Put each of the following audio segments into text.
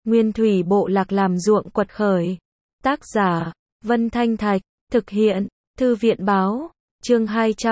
Nguyên thủy bộ lạc làm ruộng quật khởi. Tác giả, Vân Thanh Thạch, thực hiện, Thư viện báo, chương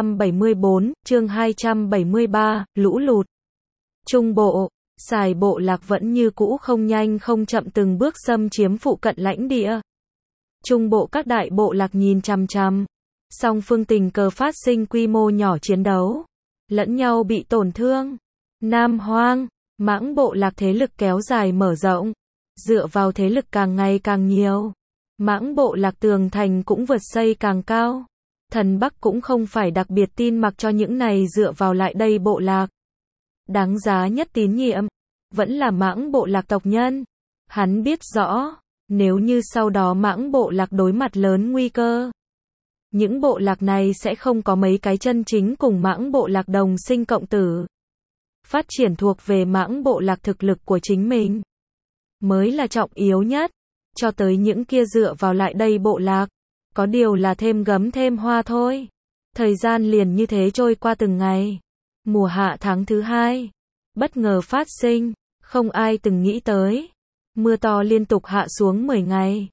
274, chương 273, lũ lụt. Trung bộ, Sài bộ lạc vẫn như cũ không nhanh không chậm từng bước xâm chiếm phụ cận lãnh địa. Trung bộ các đại bộ lạc nhìn chằm chằm. Song phương tình cờ phát sinh quy mô nhỏ chiến đấu. Lẫn nhau bị tổn thương. Nam Hoang, Mãng bộ lạc thế lực kéo dài mở rộng. Dựa vào thế lực càng ngày càng nhiều. Mãng bộ lạc tường thành cũng vượt xây càng cao. Thần Bắc cũng không phải đặc biệt tin mặc cho những này dựa vào lại đây bộ lạc. Đáng giá nhất tín nhiệm, vẫn là Mãng bộ lạc tộc nhân. Hắn biết rõ, nếu như sau đó Mãng bộ lạc đối mặt lớn nguy cơ, những bộ lạc này sẽ không có mấy cái chân chính cùng Mãng bộ lạc đồng sinh cộng tử. Phát triển thuộc về Mãng bộ lạc thực lực của chính mình mới là trọng yếu nhất, cho tới những kia dựa vào lại đây bộ lạc, có điều là thêm gấm thêm hoa thôi. Thời gian liền như thế trôi qua từng ngày. Mùa hạ tháng thứ 2, bất ngờ phát sinh, không ai từng nghĩ tới. Mưa to liên tục hạ xuống 10 ngày.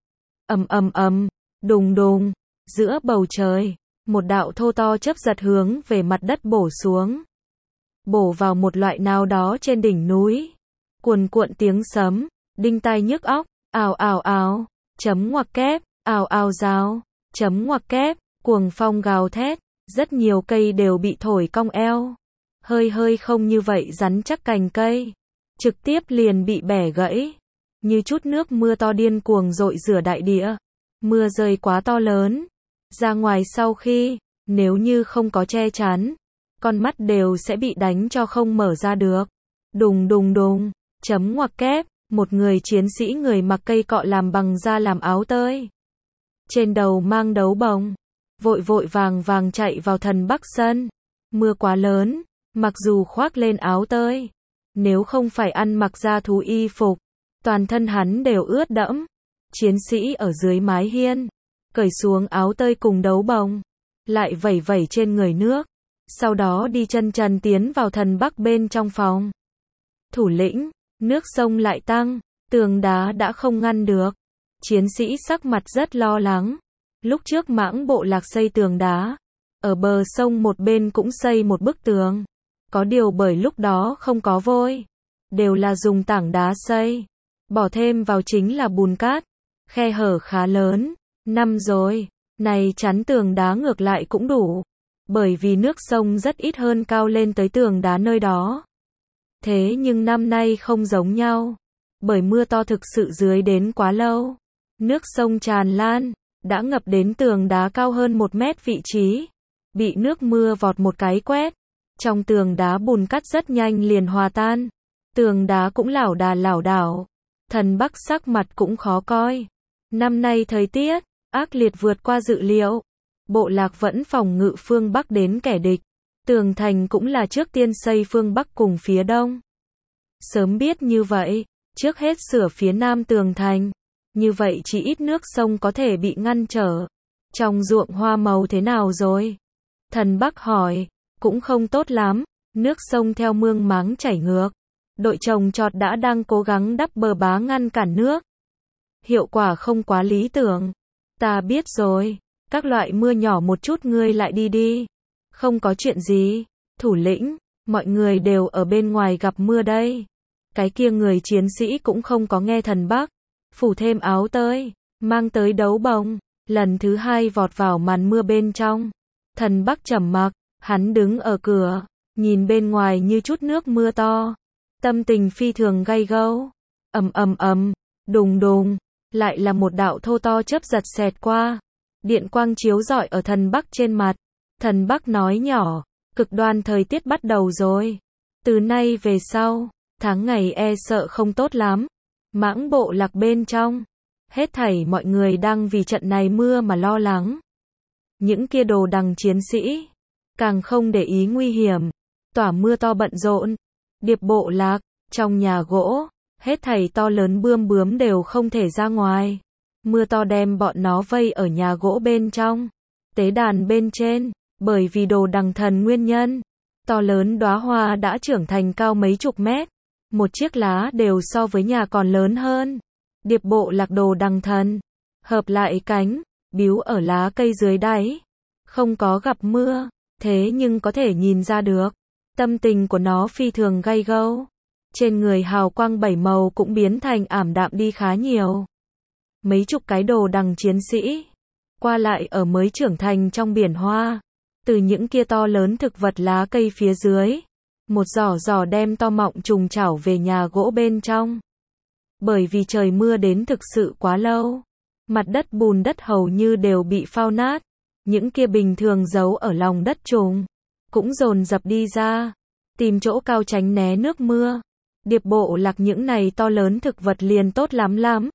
Ầm, đùng đùng, giữa bầu trời, một đạo thô to chớp giật hướng về mặt đất bổ xuống. Bổ vào một loại nào đó trên đỉnh núi. Cuồn cuộn tiếng sấm, đinh tai nhức óc, ào, chấm ngoặc kép, ào rào, chấm ngoặc kép, cuồng phong gào thét, rất nhiều cây đều bị thổi cong eo. Hơi không như vậy rắn chắc cành cây, trực tiếp liền bị bẻ gãy. Như chút nước mưa to điên cuồng dội rửa đại địa. Mưa rơi quá to lớn. Ra ngoài sau khi, nếu như không có che chắn, con mắt đều sẽ bị đánh cho không mở ra được. Đùng, chấm ngoặc kép, một người chiến sĩ người mặc cây cọ làm bằng da làm áo tơi. Trên đầu mang đấu bồng, vội vàng chạy vào Thần Bắc sân. Mưa quá lớn, mặc dù khoác lên áo tơi, nếu không phải ăn mặc da thú y phục, toàn thân hắn đều ướt đẫm. Chiến sĩ ở dưới mái hiên, cởi xuống áo tơi cùng đấu bồng, lại vẩy trên người nước, sau đó đi chân trần tiến vào Thần Bắc bên trong phòng. Thủ lĩnh, nước sông lại tăng, tường đá đã không ngăn được. Chiến sĩ sắc mặt rất lo lắng. Lúc trước Mãng bộ lạc xây tường đá, ở bờ sông một bên cũng xây một bức tường. Có điều bởi lúc đó không có vôi, đều là dùng tảng đá xây, bỏ thêm vào chính là bùn cát. Khe hở khá lớn. Năm rồi, này chắn tường đá ngược lại cũng đủ, bởi vì nước sông rất ít hơn cao lên tới tường đá nơi đó. Thế nhưng năm nay không giống nhau, bởi mưa to thực sự dưới đến quá lâu. Nước sông tràn lan, đã ngập đến tường đá cao hơn 1 mét vị trí. Bị nước mưa vọt một cái quét. Trong tường đá bùn cát rất nhanh liền hòa tan. Tường đá cũng lảo đảo. Thần Bắc sắc mặt cũng khó coi. Năm nay thời tiết ác liệt vượt qua dự liệu. Bộ lạc vẫn phòng ngự phương Bắc đến kẻ địch. Tường thành cũng là trước tiên xây phương Bắc cùng phía Đông. Sớm biết như vậy, trước hết sửa phía Nam tường thành. Như vậy chỉ ít nước sông có thể bị ngăn trở. Trong ruộng hoa màu thế nào rồi? Thần Bắc hỏi. Cũng không tốt lắm. Nước sông theo mương máng chảy ngược. Đội trồng trọt đã đang cố gắng đắp bờ bá ngăn cản nước. Hiệu quả không quá lý tưởng. Ta biết rồi. Các loại mưa nhỏ một chút ngươi lại đi. Không có chuyện gì. Thủ lĩnh, mọi người đều ở bên ngoài gặp mưa đây. Cái kia người chiến sĩ cũng không có nghe Thần Bắc. Phủ thêm áo tơi, mang tới đấu bồng, lần thứ 2 vọt vào màn mưa bên trong. Thần Bắc trầm mặc, hắn đứng ở cửa, nhìn bên ngoài như chút nước mưa to. Tâm tình phi thường gay gẫu. Ầm, đùng, lại là một đạo thô to chớp giật xẹt qua. Điện quang chiếu rọi ở Thần Bắc trên mặt. Thần Bắc nói nhỏ, cực đoan thời tiết bắt đầu rồi. Từ nay về sau, tháng ngày e sợ không tốt lắm. Mãng bộ lạc bên trong, hết thảy mọi người đang vì trận này mưa mà lo lắng. Những kia đồ đằng chiến sĩ, càng không để ý nguy hiểm, tỏa mưa to bận rộn. Điệp bộ lạc, trong nhà gỗ, hết thảy to lớn bướm đều không thể ra ngoài. Mưa to đem bọn nó vây ở nhà gỗ bên trong. Tế đàn bên trên, bởi vì đồ đằng thần nguyên nhân, to lớn đóa hoa đã trưởng thành cao mấy chục mét. một chiếc lá đều so với nhà còn lớn hơn. Điệp bộ lạc đồ đằng thần, hợp lại cánh, bíu ở lá cây dưới đáy. Không có gặp mưa, thế nhưng có thể nhìn ra được, tâm tình của nó phi thường gay gâu. Trên người hào quang bảy màu cũng biến thành ảm đạm đi khá nhiều. Mấy chục cái đồ đằng chiến sĩ, qua lại ở mới trưởng thành trong biển hoa. Từ những kia to lớn thực vật lá cây phía dưới, một giỏ giỏ đem to mọng trùng chảo về nhà gỗ bên trong. Bởi vì trời mưa đến thực sự quá lâu, mặt đất bùn đất hầu như đều bị phao nát. Những kia bình thường giấu ở lòng đất trùng, cũng dồn dập đi ra, tìm chỗ cao tránh né nước mưa. Điệp bộ lạc những này to lớn thực vật liền tốt lắm lắm.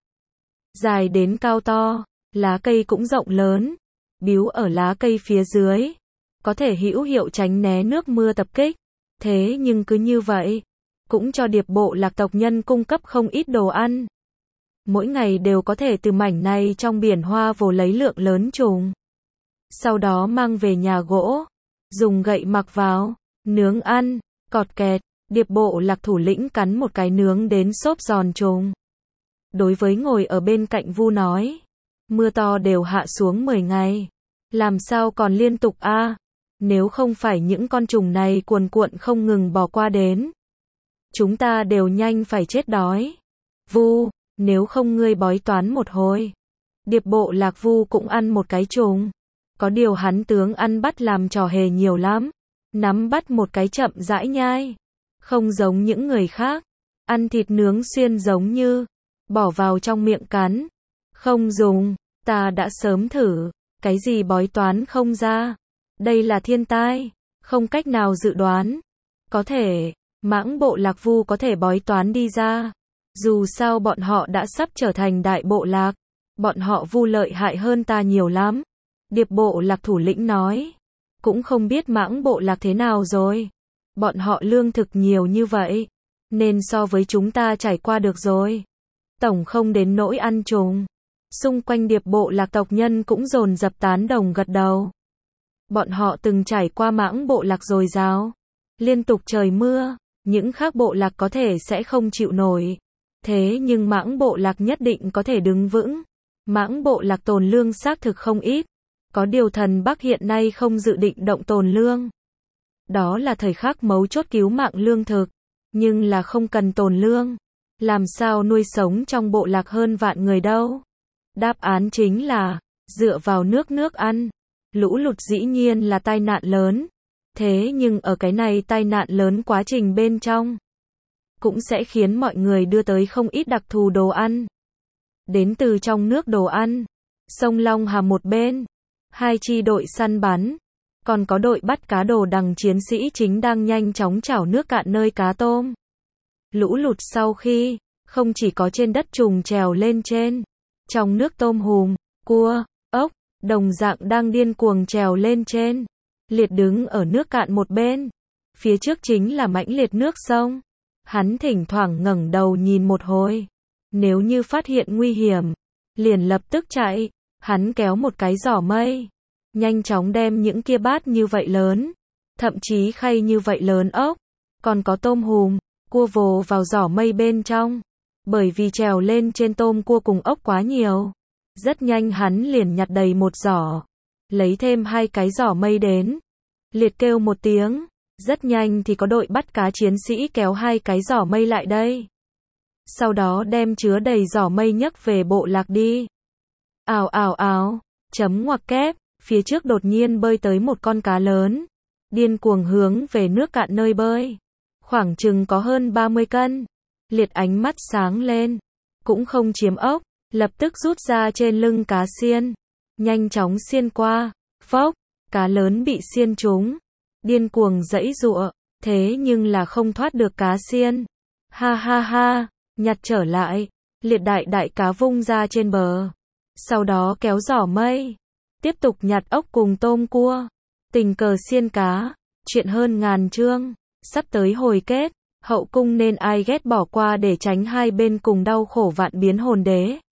Dài đến cao to, lá cây cũng rộng lớn, bíu ở lá cây phía dưới, có thể hữu hiệu tránh né nước mưa tập kích. Thế nhưng cứ như vậy, cũng cho điệp bộ lạc tộc nhân cung cấp không ít đồ ăn. Mỗi ngày đều có thể từ mảnh này trong biển hoa vồ lấy lượng lớn trùng. Sau đó mang về nhà gỗ, dùng gậy mặc vào, nướng ăn, cọt kẹt. Điệp bộ lạc thủ lĩnh cắn một cái nướng đến xốp giòn trùng. Đối với ngồi ở bên cạnh Vu nói, mưa to đều hạ xuống 10 ngày, làm sao còn liên tục a? Nếu không phải những con trùng này cuồn cuộn không ngừng bò qua đến, chúng ta đều nhanh phải chết đói. Vu, nếu không ngươi bói toán một hồi. Điệp bộ lạc Vu cũng ăn một cái trùng. Có điều hắn tướng ăn bắt làm trò hề nhiều lắm. Nắm bắt một cái chậm rãi nhai. Không giống những người khác, ăn thịt nướng xuyên giống như, bỏ vào trong miệng cắn. Không dùng, ta đã sớm thử, cái gì bói toán không ra. Đây là thiên tai, không cách nào dự đoán. Có thể, mãng bộ lạc Vu có thể bói toán đi ra. Dù sao bọn họ đã sắp trở thành đại bộ lạc, bọn họ Vu lợi hại hơn ta nhiều lắm. Điệp bộ lạc thủ lĩnh nói, cũng không biết mãng bộ lạc thế nào rồi. Bọn họ lương thực nhiều như vậy, nên so với chúng ta trải qua được rồi. Tổng không đến nỗi ăn trùng. Xung quanh điệp bộ lạc tộc nhân cũng dồn dập tán đồng gật đầu. Bọn họ từng trải qua mãng bộ lạc dồi dào, liên tục trời mưa, những khác bộ lạc có thể sẽ không chịu nổi. Thế nhưng mãng bộ lạc nhất định có thể đứng vững. Mãng bộ lạc tồn lương xác thực không ít. Có điều thần Bắc hiện nay không dự định động tồn lương. Đó là thời khắc mấu chốt cứu mạng lương thực, nhưng là không cần tồn lương. Làm sao nuôi sống trong bộ lạc hơn vạn người đâu? Đáp án chính là, dựa vào nước ăn. Lũ lụt dĩ nhiên là tai nạn lớn. Thế nhưng ở cái này tai nạn lớn quá trình bên trong, cũng sẽ khiến mọi người đưa tới không ít đặc thù đồ ăn. Đến từ trong nước đồ ăn, sông Long Hà một bên, hai chi đội săn bắn, còn có đội bắt cá đồ đằng chiến sĩ chính đang nhanh chóng chảo nước cạn nơi cá tôm. Lũ lụt sau khi, không chỉ có trên đất trùng trèo lên trên, trong nước tôm hùm, cua, ốc, đồng dạng đang điên cuồng trèo lên trên. Liệt đứng ở nước cạn một bên, phía trước chính là mãnh liệt nước sông. Hắn thỉnh thoảng ngẩng đầu nhìn một hồi, nếu như phát hiện nguy hiểm, liền lập tức chạy. Hắn kéo một cái giỏ mây, nhanh chóng đem những kia bát như vậy lớn, thậm chí khay như vậy lớn ốc, còn có tôm hùm, cua vồ vào giỏ mây bên trong. Bởi vì trèo lên trên tôm cua cùng ốc quá nhiều, rất nhanh hắn liền nhặt đầy một giỏ, lấy thêm hai cái giỏ mây đến. Liệt kêu một tiếng, rất nhanh thì có đội bắt cá chiến sĩ kéo hai cái giỏ mây lại đây. Sau đó đem chứa đầy giỏ mây nhấc về bộ lạc đi. Ào ào ào, chấm ngoặc kép, phía trước đột nhiên bơi tới một con cá lớn, điên cuồng hướng về nước cạn nơi bơi. Khoảng chừng có hơn 30 cân. Liệt ánh mắt sáng lên, cũng không chiếm ốc, lập tức rút ra trên lưng cá xiên, nhanh chóng xiên qua. Phốc, cá lớn bị xiên trúng, điên cuồng giãy giụa, thế nhưng là không thoát được cá xiên. Ha ha ha, nhặt trở lại, liệt đại cá vung ra trên bờ. Sau đó kéo giỏ mây, tiếp tục nhặt ốc cùng tôm cua. Tình cờ xiên cá, chuyện hơn ngàn chương, sắp tới hồi kết, hậu cung nên ai ghét bỏ qua để tránh hai bên cùng đau khổ vạn biến hồn đế.